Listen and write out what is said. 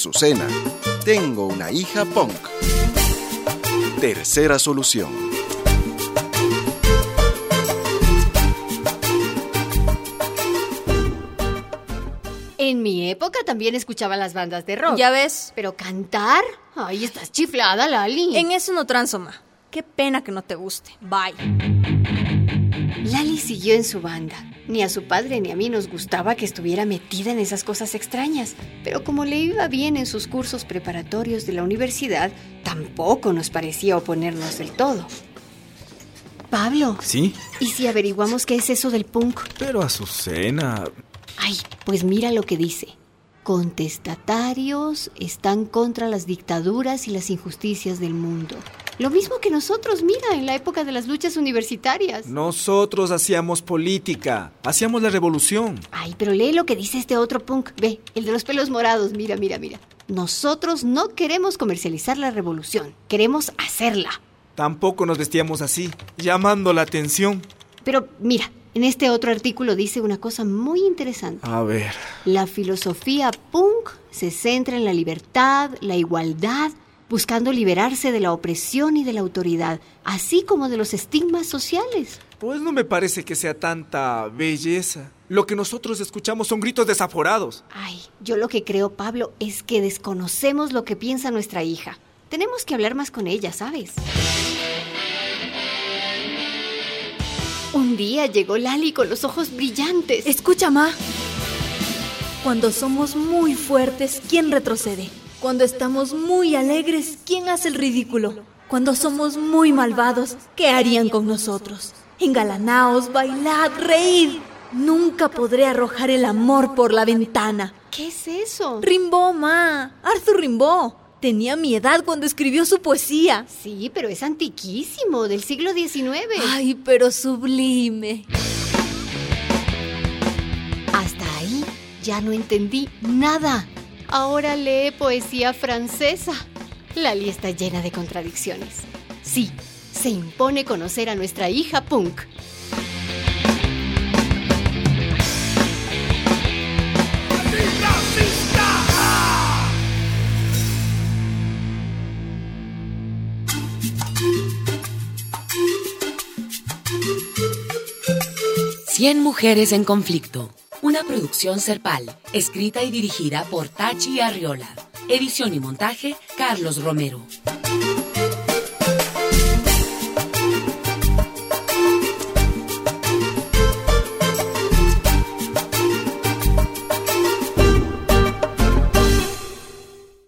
Azucena, tengo una hija punk. Tercera solución. En mi época también escuchaba las bandas de rock. ¿Ya ves? ¿Pero cantar? Ay, estás chiflada, Lali. En eso no transo, ma. Qué pena que no te guste. Bye. Lali siguió en su banda. Ni a su padre ni a mí nos gustaba que estuviera metida en esas cosas extrañas. Pero como le iba bien en sus cursos preparatorios de la universidad, tampoco nos parecía oponernos del todo. Pablo. ¿Sí? ¿Y si averiguamos qué es eso del punk? Pero Azucena... Ay, pues mira lo que dice. Contestatarios están contra las dictaduras y las injusticias del mundo. Lo mismo que nosotros, mira, en la época de las luchas universitarias. Nosotros hacíamos política, hacíamos la revolución. Ay, pero lee lo que dice este otro punk. Ve, el de los pelos morados, mira. Nosotros no queremos comercializar la revolución, queremos hacerla. Tampoco nos vestíamos así, llamando la atención. Pero mira, en este otro artículo dice una cosa muy interesante. A ver. La filosofía punk se centra en la libertad, la igualdad, buscando liberarse de la opresión y de la autoridad, así como de los estigmas sociales. Pues no me parece que sea tanta belleza. Lo que nosotros escuchamos son gritos desaforados. Ay, yo lo que creo, Pablo, es que desconocemos lo que piensa nuestra hija. Tenemos que hablar más con ella, ¿sabes? Un día llegó Lali con los ojos brillantes. Escucha, ma. Cuando somos muy fuertes, ¿quién retrocede? Cuando estamos muy alegres, ¿quién hace el ridículo? Cuando somos muy malvados, ¿qué harían con nosotros? Engalanaos, bailad, reíd. Nunca podré arrojar el amor por la ventana. ¿Qué es eso? Rimbaud, ma. Arthur Rimbaud. Tenía mi edad cuando escribió su poesía. Sí, pero es antiquísimo, del siglo XIX. Ay, pero sublime. Hasta ahí ya no entendí nada. Ahora lee poesía francesa. Lali está llena de contradicciones. Sí, se impone conocer a nuestra hija punk. Cien mujeres en conflicto. Una producción Serpal, escrita y dirigida por Tachi Arriola. Edición y montaje, Carlos Romero.